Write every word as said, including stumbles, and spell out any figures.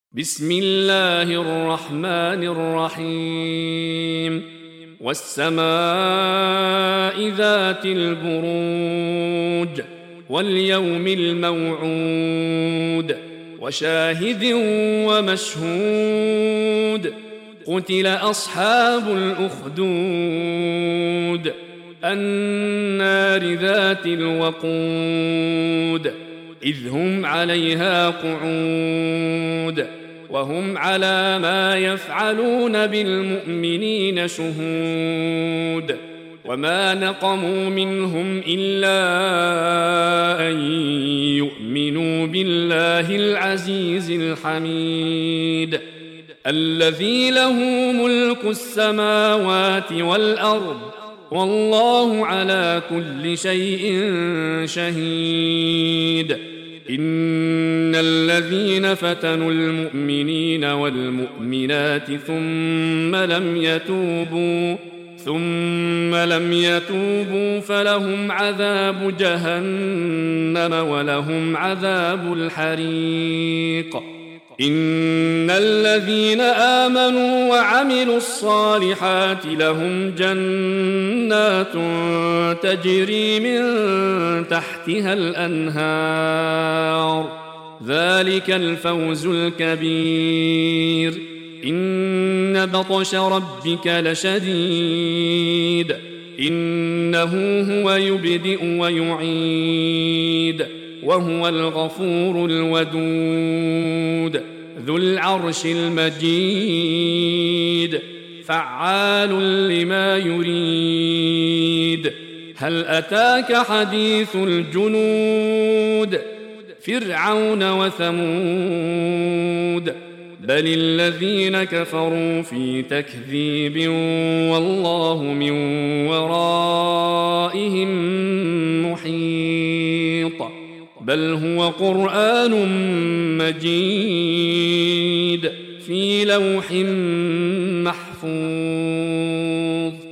بسم الله الرحمن الرحيم والسماء ذات البروج واليوم الموعود وشاهد ومشهود قتل أصحاب الأخدود النار ذات الوقود إذ هم عليها قعود وهم على ما يفعلون بالمؤمنين شهود وما نقموا منهم إلا أن يؤمنوا بالله العزيز الحميد الذي له ملك السماوات والأرض والله على كل شيء شهيد إن الذين فتنوا المؤمنين والمؤمنات ثم لم يتوبوا ثم لم يتوبوا فلهم عذاب جهنم ولهم عذاب الحريق إن الذين آمنوا وعملوا الصالحات لهم جنات تجري من تحتها الأنهار ذلك الفوز الكبير إن بطش ربك لشديد إنه هو يبدئ ويعيد وهو الغفور الودود ذو العرش المجيد فعال لما يريد هل أتاك حديث الجنود فرعون وثمود بل الذين كفروا في تكذيب والله من ورائهم محيط بل هو قرآن مجيد في لوح محفوظ